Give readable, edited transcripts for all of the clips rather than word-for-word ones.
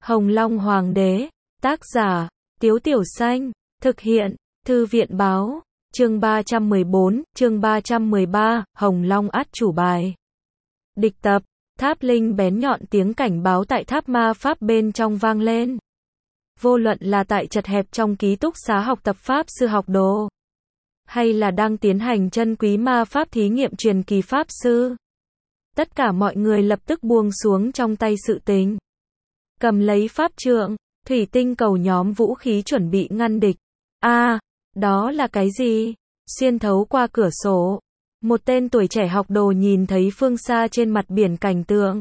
Hồng Long Hoàng đế, tác giả, Tiếu Tiểu Xanh, thực hiện, Thư viện báo, chương 314, chương 313, Hồng Long át chủ bài. Địch tập, tháp linh bén nhọn tiếng cảnh báo tại tháp ma pháp bên trong vang lên. Vô luận là tại chật hẹp trong ký túc xá học tập pháp sư học đồ, hay là đang tiến hành chân quý ma pháp thí nghiệm truyền kỳ pháp sư. Tất cả mọi người lập tức buông xuống trong tay sự tình. Cầm lấy pháp trượng, thủy tinh cầu nhóm vũ khí chuẩn bị ngăn địch. Đó là cái gì? Xuyên thấu qua cửa sổ, một tên tuổi trẻ học đồ nhìn thấy phương xa trên mặt biển cảnh tượng.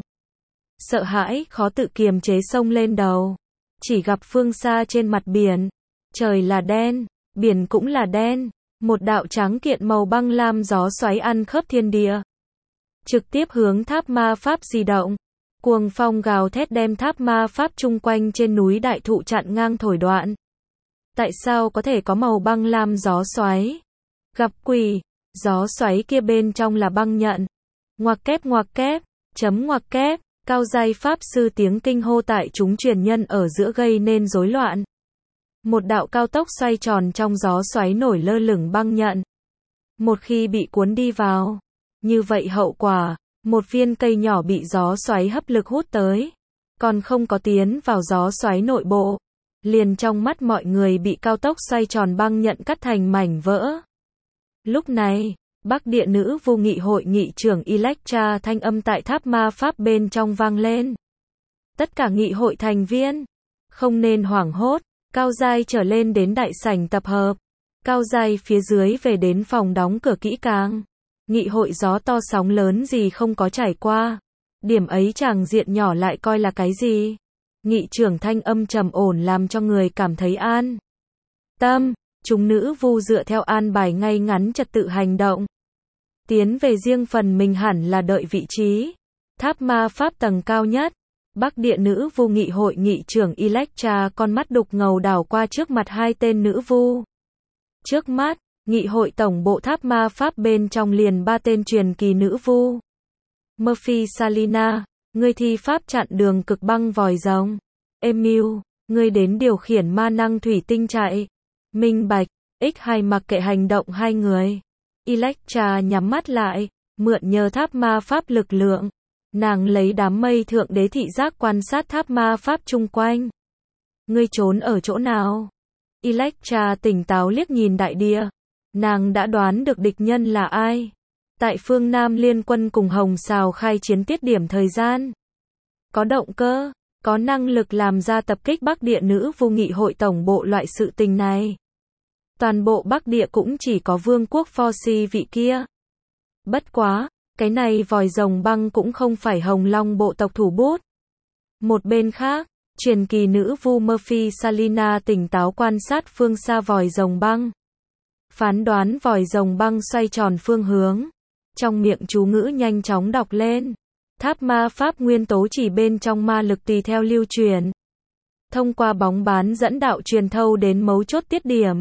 Sợ hãi, khó tự kiềm chế xông lên đầu. Chỉ gặp phương xa trên mặt biển, trời là đen, biển cũng là đen, một đạo trắng kiện màu băng lam gió xoáy ăn khớp thiên địa. Trực tiếp hướng tháp ma pháp di động. Cuồng phong gào thét đem tháp ma pháp chung quanh trên núi đại thụ chặn ngang thổi đoạn. Tại sao có thể có màu băng lam gió xoáy? Gặp quỷ, gió xoáy kia bên trong là băng nhận. Ngoặc kép, chấm ngoặc kép, cao giai pháp sư tiếng kinh hô tại chúng truyền nhân ở giữa gây nên rối loạn. Một đạo cao tốc xoay tròn trong gió xoáy nổi lơ lửng băng nhận. Một khi bị cuốn đi vào, như vậy hậu quả, một viên cây nhỏ bị gió xoáy hấp lực hút tới, còn không có tiến vào gió xoáy nội bộ, liền trong mắt mọi người bị cao tốc xoay tròn băng nhận cắt thành mảnh vỡ. Lúc này, Bắc Địa Nữ Vu Nghị hội nghị trưởng Electra thanh âm tại tháp ma pháp bên trong vang lên. Tất cả nghị hội thành viên, không nên hoảng hốt, cao giai trở lên đến đại sảnh tập hợp, cao giai phía dưới về đến phòng đóng cửa kỹ càng. Nghị hội gió to sóng lớn gì không có trải qua. Điểm ấy tràng diện nhỏ lại coi là cái gì? Nghị trưởng thanh âm trầm ổn làm cho người cảm thấy an tâm. Chúng nữ vu dựa theo an bài ngay ngắn trật tự hành động. Tiến về riêng phần mình hẳn là đợi vị trí. Tháp ma pháp tầng cao nhất. Bắc Địa Nữ Vu Nghị hội nghị trưởng Electra con mắt đục ngầu đảo qua trước mặt hai tên nữ vu. Trước mắt, nghị hội tổng bộ tháp ma pháp bên trong liền ba tên truyền kỳ nữ vu. Murphy Salina, ngươi thi pháp chặn đường cực băng vòi rồng. Emil, ngươi đến điều khiển ma năng thủy tinh chạy. Minh Bạch, X2 mặc kệ hành động hai người. Electra nhắm mắt lại, mượn nhờ tháp ma pháp lực lượng. Nàng lấy đám mây thượng đế thị giác quan sát tháp ma pháp chung quanh. Ngươi trốn ở chỗ nào? Electra tỉnh táo liếc nhìn đại địa. Nàng đã đoán được địch nhân là ai. Tại phương Nam liên quân cùng Hồng Sào khai chiến tiết điểm thời gian. Có động cơ, có năng lực làm ra tập kích Bắc Địa Nữ Vu Nghị hội tổng bộ loại sự tình này. Toàn bộ Bắc Địa cũng chỉ có vương quốc Forsi vị kia. Bất quá, cái này vòi rồng băng cũng không phải Hồng Long bộ tộc thủ bút. Một bên khác, truyền kỳ nữ vu Murphy Salina tỉnh táo quan sát phương xa vòi rồng băng. Phán đoán vòi rồng băng xoay tròn phương hướng. Trong miệng chú ngữ nhanh chóng đọc lên. Tháp ma pháp nguyên tố chỉ bên trong ma lực tùy theo lưu truyền. Thông qua bóng bán dẫn đạo truyền thâu đến mấu chốt tiết điểm.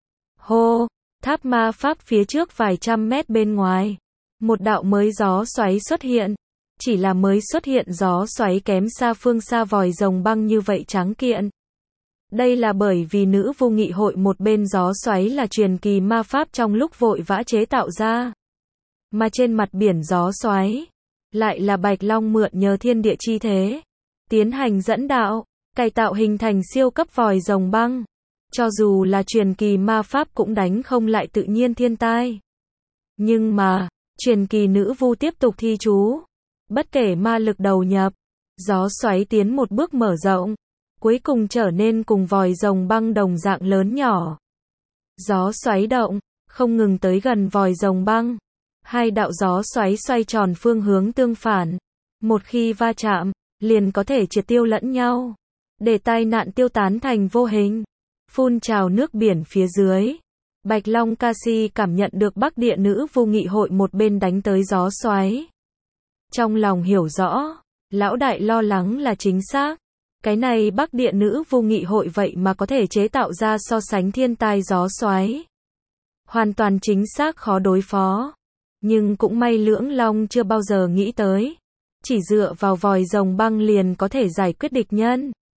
Hô, tháp ma pháp phía trước vài trăm mét bên ngoài. Một đạo mới gió xoáy xuất hiện. Chỉ là mới xuất hiện gió xoáy kém xa phương xa vòi rồng băng như vậy trắng kiện. Đây là bởi vì nữ vu nghị hội một bên gió xoáy là truyền kỳ ma pháp trong lúc vội vã chế tạo ra. Mà trên mặt biển gió xoáy, lại là Bạch Long mượn nhờ thiên địa chi thế. Tiến hành dẫn đạo, cải tạo hình thành siêu cấp vòi rồng băng. Cho dù là truyền kỳ ma pháp cũng đánh không lại tự nhiên thiên tai. Nhưng mà, truyền kỳ nữ vu tiếp tục thi chú. Bất kể ma lực đầu nhập, gió xoáy tiến một bước mở rộng. Cuối cùng trở nên cùng vòi rồng băng đồng dạng lớn nhỏ. Gió xoáy động, không ngừng tới gần vòi rồng băng. Hai đạo gió xoáy xoay tròn phương hướng tương phản. Một khi va chạm, liền có thể triệt tiêu lẫn nhau. Để tai nạn tiêu tán thành vô hình. Phun trào nước biển phía dưới. Bạch Long Cassie cảm nhận được Bắc Địa Nữ Vu Nghị hội một bên đánh tới gió xoáy. Trong lòng hiểu rõ, lão đại lo lắng là chính xác. Cái này Bắc Địa Nữ Vu Nghị hội vậy mà có thể chế tạo ra so sánh thiên tai gió xoáy. Hoàn toàn chính xác khó đối phó. Nhưng cũng may Lưỡng Long chưa bao giờ nghĩ tới. Chỉ dựa vào vòi rồng băng liền có thể giải quyết địch nhân.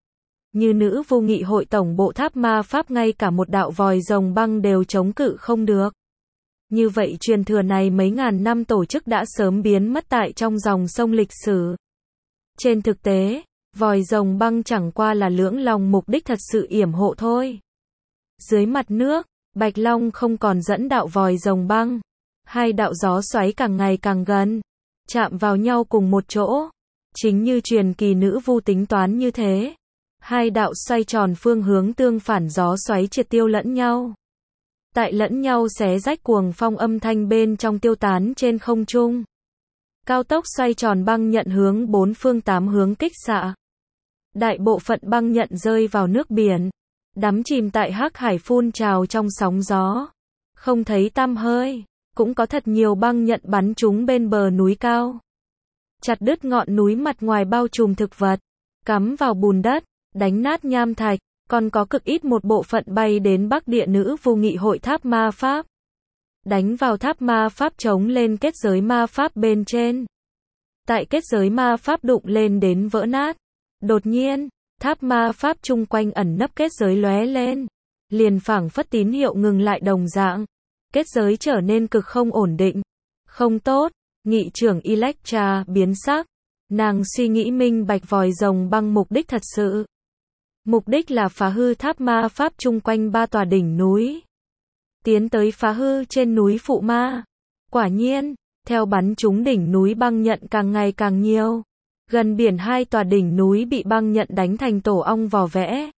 Như Nữ Vu Nghị hội tổng bộ tháp ma pháp ngay cả một đạo vòi rồng băng đều chống cự không được. Như vậy truyền thừa này mấy ngàn năm tổ chức đã sớm biến mất tại trong dòng sông lịch sử. Trên thực tế, vòi rồng băng chẳng qua là lưỡng long mục đích thật sự yểm hộ thôi. Dưới mặt nước, Bạch Long không còn dẫn đạo vòi rồng băng. Hai đạo gió xoáy càng ngày càng gần, chạm vào nhau cùng một chỗ. Chính như truyền kỳ nữ vu tính toán như thế. Hai đạo xoay tròn phương hướng tương phản gió xoáy triệt tiêu lẫn nhau. Tại lẫn nhau xé rách cuồng phong âm thanh bên trong tiêu tán trên không trung. Cao tốc xoay tròn băng nhận hướng bốn phương tám hướng kích xạ. Đại bộ phận băng nhận rơi vào nước biển, đắm chìm tại hắc hải phun trào trong sóng gió. Không thấy tăm hơi, cũng có thật nhiều băng nhận bắn trúng bên bờ núi cao. Chặt đứt ngọn núi mặt ngoài bao trùm thực vật, cắm vào bùn đất, đánh nát nham thạch, còn có cực ít một bộ phận bay đến Bắc Địa Nữ Vu Nghị hội tháp ma pháp. Đánh vào tháp ma pháp chống lên kết giới ma pháp bên trên. Tại kết giới ma pháp đụng lên đến vỡ nát. Đột nhiên, tháp ma pháp chung quanh ẩn nấp kết giới lóe lên. Liền phảng phất tín hiệu ngừng lại đồng dạng. Kết giới trở nên cực không ổn định. Không tốt, nghị trưởng Electra biến sắc. Nàng suy nghĩ minh bạch vòi rồng băng mục đích thật sự. Mục đích là phá hư tháp ma pháp chung quanh 3 tòa đỉnh núi. Tiến tới phá hư trên núi Phụ Ma. Quả nhiên, theo bắn trúng đỉnh núi băng nhận càng ngày càng nhiều. Gần biển 2 tòa đỉnh núi bị băng nhận đánh thành tổ ong vò vẽ.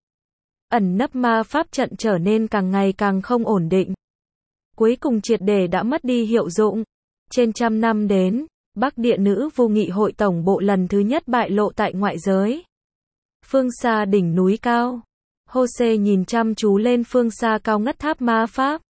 Ẩn nấp ma pháp trận trở nên càng ngày càng không ổn định. Cuối cùng triệt để đã mất đi hiệu dụng. Trên trăm năm đến, Bắc Địa Nữ Vu Nghị hội tổng bộ lần thứ nhất bại lộ tại ngoại giới. Phương xa đỉnh núi cao. Jose nhìn chăm chú lên phương xa cao ngất tháp ma pháp.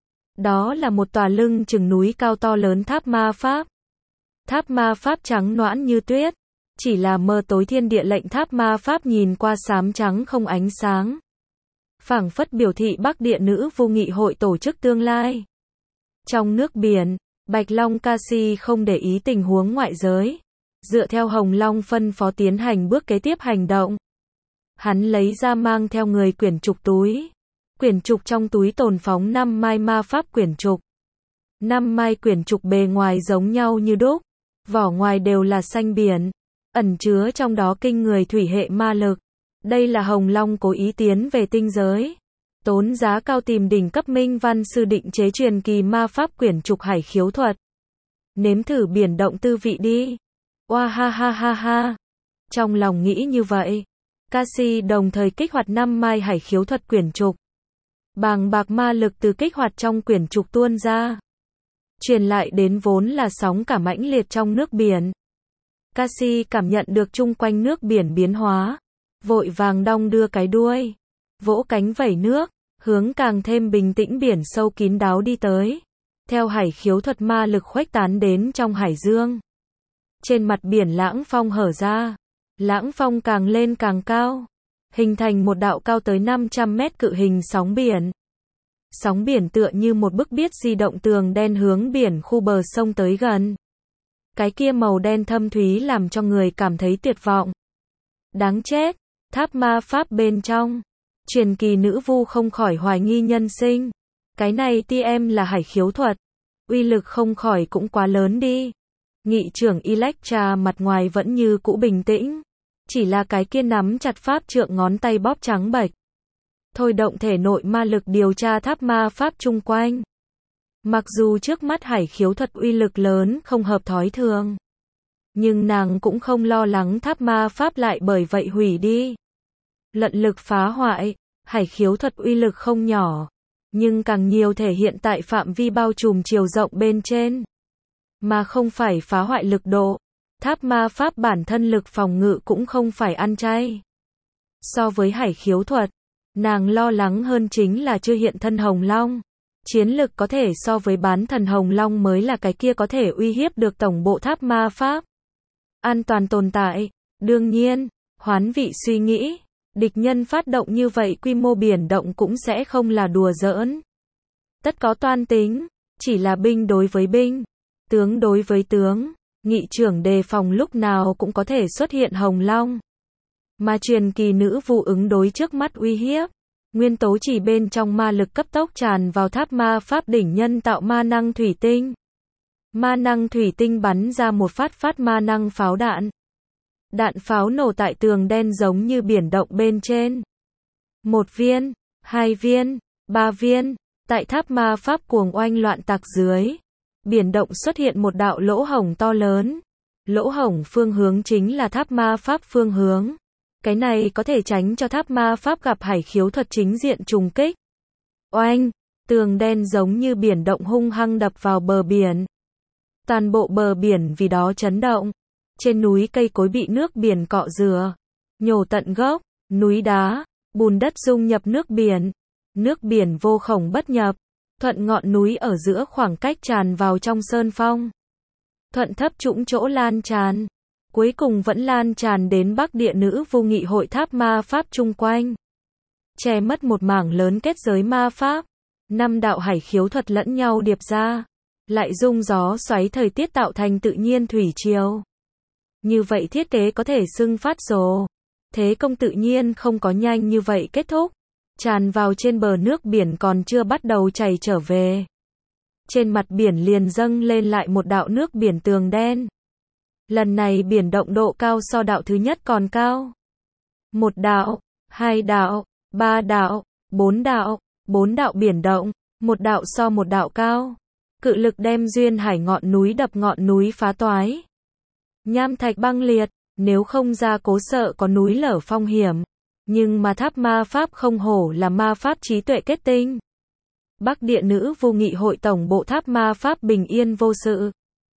Đó là một tòa lưng chừng núi cao to lớn tháp ma pháp. Tháp ma pháp trắng nõn như tuyết. Chỉ là mờ tối thiên địa lệnh tháp ma pháp nhìn qua xám trắng không ánh sáng. Phảng phất biểu thị Bắc Địa Nữ Vu Nghị hội tổ chức tương lai. Trong nước biển, Bạch Long Cassie không để ý tình huống ngoại giới. Dựa theo Hồng Long phân phó tiến hành bước kế tiếp hành động. Hắn lấy ra mang theo người quyển trục túi. Quyển trục trong túi tồn phóng 5 mai ma pháp quyển trục. 5 mai quyển trục bề ngoài giống nhau như đúc. Vỏ ngoài đều là xanh biển. Ẩn chứa trong đó kinh người thủy hệ ma lực. Đây là Hồng Long cố ý tiến về tinh giới. Tốn giá cao tìm đỉnh cấp minh văn sư định chế truyền kỳ ma pháp quyển trục hải khiếu thuật. Nếm thử biển động tư vị đi. Oa ha ha ha ha. Trong lòng nghĩ như vậy, Cassie đồng thời kích hoạt 5 mai hải khiếu thuật quyển trục. Bàng bạc ma lực từ kích hoạt trong quyển trục tuôn ra. Truyền lại đến vốn là sóng cả mãnh liệt trong nước biển. Cassie cảm nhận được chung quanh nước biển biến hóa. Vội vàng đong đưa cái đuôi. Vỗ cánh vẩy nước. Hướng càng thêm bình tĩnh biển sâu kín đáo đi tới. Theo hải khiếu thuật ma lực khuếch tán đến trong hải dương. Trên mặt biển lãng phong hở ra. Lãng phong càng lên càng cao. Hình thành một đạo cao tới 500 mét cự hình sóng biển. Sóng biển tựa như một bức biếc di động tường đen hướng biển khu bờ sông tới gần. Cái kia màu đen thâm thúy làm cho người cảm thấy tuyệt vọng. Đáng chết, tháp ma pháp bên trong. Truyền kỳ nữ vu không khỏi hoài nghi nhân sinh. Cái này TM là hải khiếu thuật. Uy lực không khỏi cũng quá lớn đi. Nghị trưởng Electra mặt ngoài vẫn như cũ bình tĩnh. Chỉ là cái kia nắm chặt pháp trượng ngón tay bóp trắng bệch. Thôi động thể nội ma lực điều tra tháp ma pháp chung quanh. Mặc dù trước mắt hải khiếu thuật uy lực lớn không hợp thói thường. Nhưng nàng cũng không lo lắng tháp ma pháp lại bởi vậy hủy đi. Lận lực phá hoại, hải khiếu thuật uy lực không nhỏ. Nhưng càng nhiều thể hiện tại phạm vi bao trùm chiều rộng bên trên. Mà không phải phá hoại lực độ. Tháp ma pháp bản thân lực phòng ngự cũng không phải ăn chay. So với hải khiếu thuật, nàng lo lắng hơn chính là chưa hiện thân Hồng Long. Chiến lực có thể so với bán thần Hồng Long mới là cái kia có thể uy hiếp được tổng bộ tháp ma pháp. An toàn tồn tại, đương nhiên, hoán vị suy nghĩ, địch nhân phát động như vậy quy mô biển động cũng sẽ không là đùa giỡn. Tất có toan tính, chỉ là binh đối với binh, tướng đối với tướng, nghị trưởng đề phòng lúc nào cũng có thể xuất hiện Hồng Long. Mà truyền kỳ nữ vu ứng đối trước mắt uy hiếp. Nguyên tố chỉ bên trong ma lực cấp tốc tràn vào tháp ma pháp đỉnh nhân tạo ma năng thủy tinh. Ma năng thủy tinh bắn ra một phát ma năng pháo đạn. Đạn pháo nổ tại tường đen giống như biển động bên trên. 1 viên, 2 viên, 3 viên, tại tháp ma pháp cuồng oanh loạn tạc dưới. Biển động xuất hiện một đạo lỗ hổng to lớn. Lỗ hổng phương hướng chính là tháp ma pháp phương hướng. Cái này có thể tránh cho tháp ma pháp gặp hải khiếu thuật chính diện trùng kích. Oanh, tường đen giống như biển động hung hăng đập vào bờ biển. Toàn bộ bờ biển vì đó chấn động. Trên núi cây cối bị nước biển cọ rửa, nhổ tận gốc, núi đá, bùn đất dung nhập nước biển. Nước biển vô khổng bất nhập, thuận ngọn núi ở giữa khoảng cách tràn vào trong sơn phong. Thuận thấp trũng chỗ lan tràn. Cuối cùng vẫn lan tràn đến Bắc Địa Nữ Vu Nghị hội tháp ma pháp chung quanh. Che mất một mảng lớn kết giới ma pháp. 5 đạo hải khiếu thuật lẫn nhau điệp ra. Lại dung gió xoáy thời tiết tạo thành tự nhiên thủy triều. Như vậy thiết kế có thể xưng phát rồ. Thế công tự nhiên không có nhanh như vậy kết thúc. Tràn vào trên bờ nước biển còn chưa bắt đầu chảy trở về. Trên mặt biển liền dâng lên lại một đạo nước biển tường đen. Lần này biển động độ cao so đạo thứ nhất còn cao. 1 đạo, 2 đạo, 3 đạo, 4 đạo, 4 đạo biển động, 1 đạo so 1 đạo cao. Cự lực đem duyên hải ngọn núi đập ngọn núi phá toái. Nham thạch băng liệt, nếu không ra cố sợ có núi lở phong hiểm. Nhưng mà tháp ma pháp không hổ là ma pháp trí tuệ kết tinh. Bắc Địa Nữ Vu Nghị hội tổng bộ tháp ma pháp bình yên vô sự.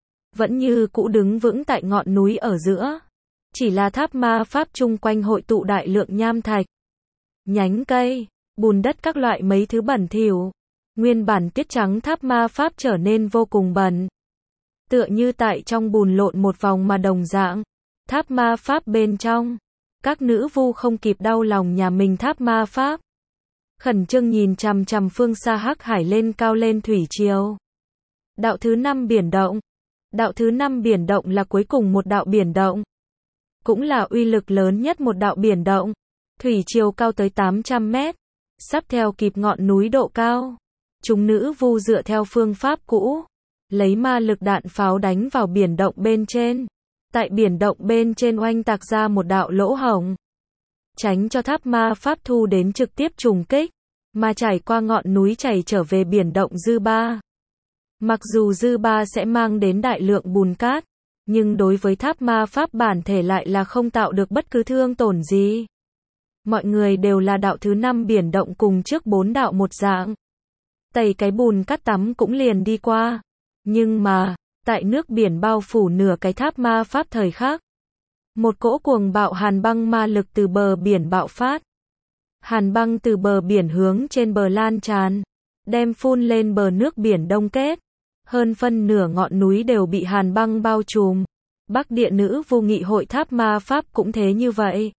Vẫn như cũ đứng vững tại ngọn núi ở giữa. Chỉ là tháp ma pháp chung quanh hội tụ đại lượng nham thạch, nhánh cây, bùn đất các loại mấy thứ bẩn thỉu. Nguyên bản tiết trắng tháp ma pháp trở nên vô cùng bẩn. Tựa như tại trong bùn lộn một vòng mà đồng dạng. Tháp ma pháp bên trong. Các nữ vu không kịp đau lòng nhà mình tháp ma pháp. Khẩn trương nhìn chằm chằm phương xa hắc hải lên cao lên thủy triều. Đạo thứ 5 biển động. Đạo thứ 5 biển động là cuối cùng một đạo biển động. Cũng là uy lực lớn nhất một đạo biển động. Thủy triều cao tới 800 mét. Sắp theo kịp ngọn núi độ cao. Chúng nữ vu dựa theo phương pháp cũ. Lấy ma lực đạn pháo đánh vào biển động bên trên. Tại biển động bên trên oanh tạc ra một đạo lỗ hổng. Tránh cho tháp ma pháp thu đến trực tiếp trùng kích. Mà trải qua ngọn núi chảy trở về biển động dư ba. Mặc dù dư ba sẽ mang đến đại lượng bùn cát. Nhưng đối với tháp ma pháp bản thể lại là không tạo được bất cứ thương tổn gì. Mọi người đều là đạo thứ 5 biển động cùng trước 4 đạo một dạng. Tẩy cái bùn cát tắm cũng liền đi qua. Nhưng mà, tại nước biển bao phủ nửa cái tháp ma pháp thời khắc. Một cỗ cuồng bạo hàn băng ma lực từ bờ biển bạo phát. Hàn băng từ bờ biển hướng trên bờ lan tràn. Đem phun lên bờ nước biển đông kết. Hơn phân nửa ngọn núi đều bị hàn băng bao trùm. Bắc Địa Nữ Vu Nghị hội tháp ma pháp cũng thế như vậy.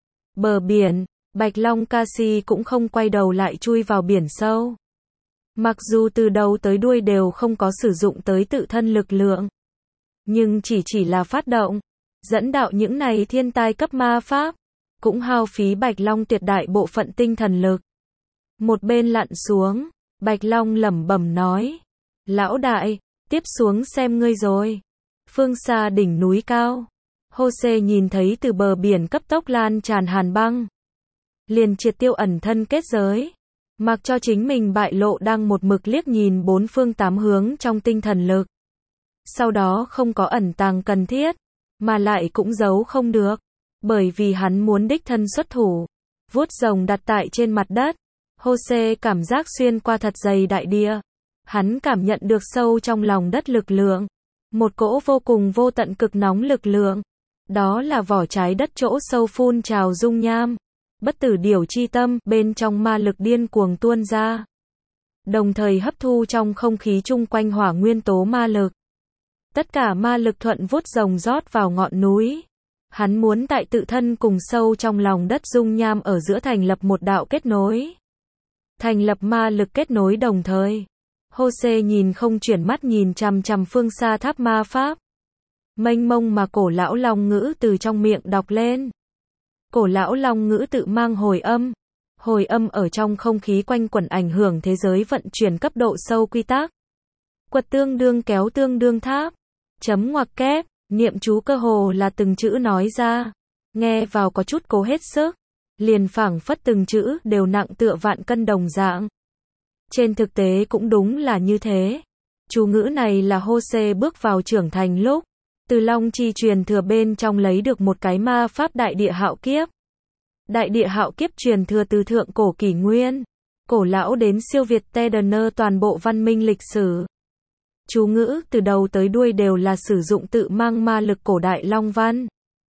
Bờ biển, Bạch Long Ca Si cũng không quay đầu lại chui vào biển sâu. Mặc dù từ đầu tới đuôi đều không có sử dụng tới tự thân lực lượng. Nhưng chỉ là phát động. Dẫn đạo những này thiên tai cấp ma pháp. Cũng hao phí Bạch Long tuyệt đại bộ phận tinh thần lực. Một bên lặn xuống. Bạch Long lẩm bẩm nói. Lão đại, tiếp xuống xem ngươi rồi. Phương xa đỉnh núi cao. Hô-xê nhìn thấy từ bờ biển cấp tốc lan tràn hàn băng. Liền triệt tiêu ẩn thân kết giới. Mặc cho chính mình bại lộ đang một mực liếc nhìn 4 phương 8 hướng trong tinh thần lực. Sau đó không có ẩn tàng cần thiết. Mà lại cũng giấu không được. Bởi vì hắn muốn đích thân xuất thủ. Vuốt rồng đặt tại trên mặt đất. Hô-xê cảm giác xuyên qua thật dày đại địa. Hắn cảm nhận được sâu trong lòng đất lực lượng. Một cỗ vô cùng vô tận cực nóng lực lượng. Đó là vỏ trái đất chỗ sâu phun trào dung nham. Bất tử điểu chi tâm, bên trong ma lực điên cuồng tuôn ra. Đồng thời hấp thu trong không khí chung quanh hỏa nguyên tố ma lực. Tất cả ma lực thuận vuốt rồng rót vào ngọn núi. Hắn muốn tại tự thân cùng sâu trong lòng đất dung nham ở giữa thành lập một đạo kết nối. Thành lập ma lực kết nối đồng thời. Hô-xê nhìn không chuyển mắt nhìn chằm chằm phương xa tháp ma pháp. Mênh mông mà cổ lão long ngữ từ trong miệng đọc lên. Cổ lão long ngữ tự mang hồi âm. Hồi âm ở trong không khí quanh quẩn ảnh hưởng thế giới vận chuyển cấp độ sâu quy tắc. Quật tương đương kéo tương đương tháp. Chấm ngoặc kép, niệm chú cơ hồ là từng chữ nói ra. Nghe vào có chút cố hết sức. Liền phảng phất từng chữ đều nặng tựa vạn cân đồng dạng. Trên thực tế cũng đúng là như thế. Chú ngữ này là Hosea bước vào trưởng thành lúc, từ Long Chi truyền thừa bên trong lấy được một cái ma pháp đại địa hạo kiếp. Đại địa hạo kiếp truyền thừa từ thượng cổ kỷ nguyên, cổ lão đến siêu việt Tedener toàn bộ văn minh lịch sử. Chú ngữ từ đầu tới đuôi đều là sử dụng tự mang ma lực cổ đại long văn.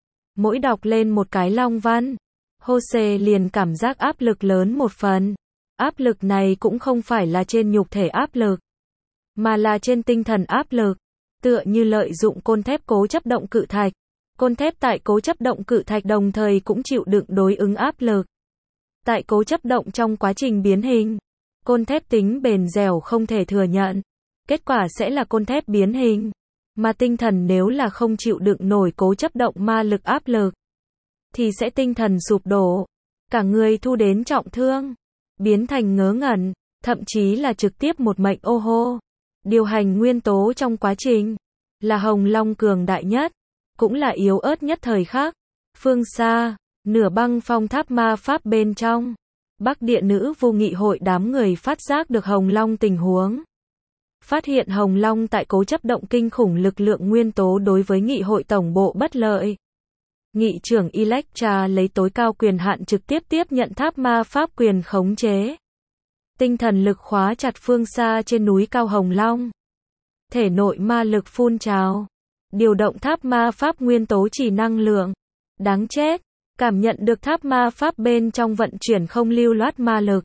Mỗi đọc lên một cái long văn, Hosea liền cảm giác áp lực lớn một phần. Áp lực này cũng không phải là trên nhục thể áp lực, mà là trên tinh thần áp lực. Tựa như lợi dụng côn thép cố chấp động cự thạch. Côn thép tại cố chấp động cự thạch đồng thời cũng chịu đựng đối ứng áp lực. Tại cố chấp động trong quá trình biến hình, côn thép tính bền dẻo không thể thừa nhận. Kết quả sẽ là côn thép biến hình. Mà tinh thần nếu là không chịu đựng nổi cố chấp động ma lực áp lực, thì sẽ tinh thần sụp đổ. Cả người thu đến trọng thương, biến thành ngớ ngẩn, thậm chí là trực tiếp một mệnh ô hô. Điều hành nguyên tố trong quá trình, là Hồng Long cường đại nhất, cũng là yếu ớt nhất thời khắc. Phương xa, nửa băng phong tháp ma pháp bên trong, Bắc Địa Nữ Vu nghị hội đám người phát giác được Hồng Long tình huống. Phát hiện Hồng Long tại cố chấp động kinh khủng lực lượng nguyên tố đối với nghị hội tổng bộ bất lợi. Nghị trưởng Electra lấy tối cao quyền hạn trực tiếp tiếp nhận tháp ma pháp quyền khống chế. Tinh thần lực khóa chặt phương xa trên núi cao Hồng Long. Thể nội ma lực phun trào. Điều động tháp ma pháp nguyên tố chỉ năng lượng. Đáng chết. Cảm nhận được tháp ma pháp bên trong vận chuyển không lưu loát ma lực.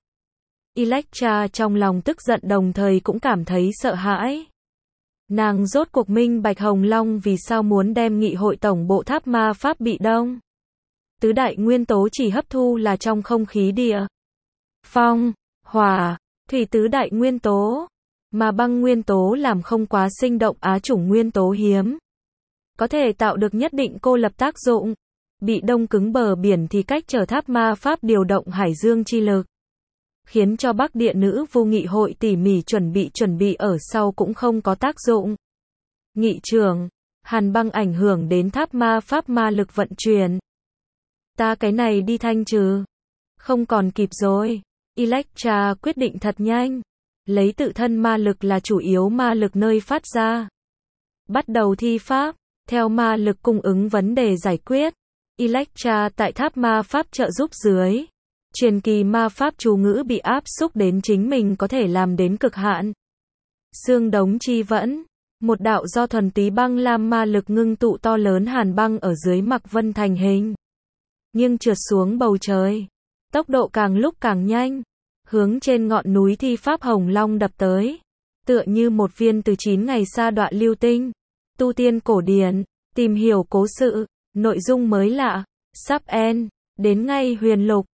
Electra trong lòng tức giận đồng thời cũng cảm thấy sợ hãi. Nàng rốt cuộc minh bạch Hồng Long vì sao muốn đem nghị hội tổng bộ tháp ma pháp bị đông. Tứ đại nguyên tố chỉ hấp thu là trong không khí địa, phong, hỏa, thủy tứ đại nguyên tố, mà băng nguyên tố làm không quá sinh động á chủng nguyên tố hiếm. Có thể tạo được nhất định cô lập tác dụng. Bị đông cứng bờ biển thì cách trở tháp ma pháp điều động hải dương chi lực. Khiến cho Bắc Địa Nữ Vu nghị hội tỉ mỉ chuẩn bị ở sau cũng không có tác dụng. Nghị trưởng, hàn băng ảnh hưởng đến tháp ma pháp ma lực vận chuyển. Ta cái này đi thanh trừ. Không còn kịp rồi. Electra quyết định thật nhanh. Lấy tự thân ma lực là chủ yếu ma lực nơi phát ra. Bắt đầu thi pháp, theo ma lực cung ứng vấn đề giải quyết. Electra tại tháp ma pháp trợ giúp dưới. Truyền kỳ ma pháp chú ngữ bị áp xúc đến chính mình có thể làm đến cực hạn. Xương đống chi vẫn. Một đạo do thuần túy băng lam ma lực ngưng tụ to lớn hàn băng ở dưới Mạc Vân thành hình. Nhưng trượt xuống bầu trời. Tốc độ càng lúc càng nhanh. Hướng trên ngọn núi thi pháp Hồng Long đập tới. Tựa như một viên từ 9 ngày sa đọa lưu tinh. Tu tiên cổ điển. Tìm hiểu cố sự. Nội dung mới lạ. Sắp end. Đến ngay huyền lục.